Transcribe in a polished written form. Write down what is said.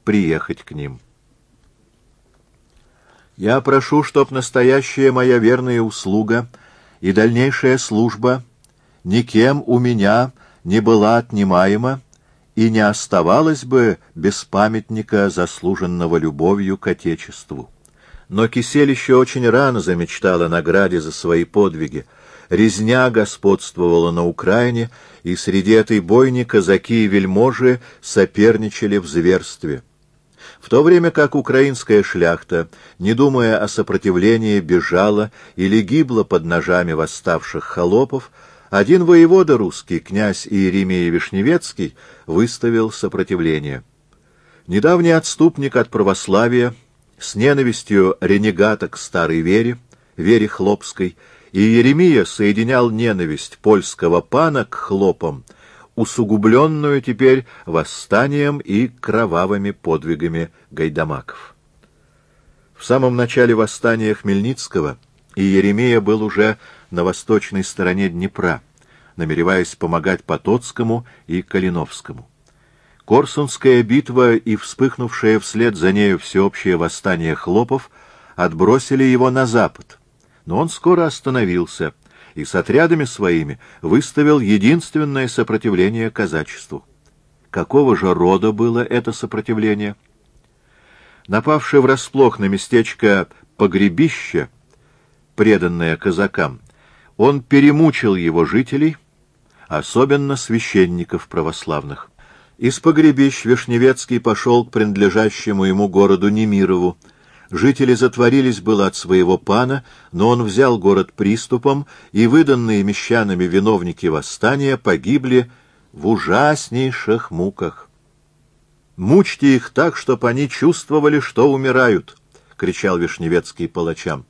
приехать к ним. Я прошу, чтоб настоящая моя верная услуга и дальнейшая служба никем у меня не была отнимаема и не оставалась бы без памятника, заслуженного любовью к Отечеству. Но Кисель еще очень рано замечтал о награде за свои подвиги. Резня господствовала на Украине, и среди этой бойни казаки и вельможи соперничали в зверстве. В то время как украинская шляхта, не думая о сопротивлении, бежала или гибла под ножами восставших холопов, один воевода русский, князь Иеремия Вишневецкий, выставил сопротивление. Недавний отступник от православия, с ненавистью ренегата к старой вере, вере хлопской, и Иеремия соединял ненависть польского пана к хлопам, усугубленную теперь восстанием и кровавыми подвигами гайдамаков. В самом начале восстания Хмельницкого Иеремия был уже на восточной стороне Днепра, намереваясь помогать Потоцкому и Калиновскому. Корсунская битва и вспыхнувшее вслед за нею всеобщее восстание хлопов отбросили его на запад, но он скоро остановился и с отрядами своими выставил единственное сопротивление казачеству. Какого же рода было это сопротивление? Напавший врасплох на местечко Погребище, преданное казакам, он перемучил его жителей, особенно священников православных. Из Погребищ Вишневецкий пошел к принадлежащему ему городу Немирову. Жители затворились было от своего пана, но он взял город приступом, и выданные мещанами виновники восстания погибли в ужаснейших муках. «Мучьте их так, чтоб они чувствовали, что умирают!» — кричал Вишневецкий палачам.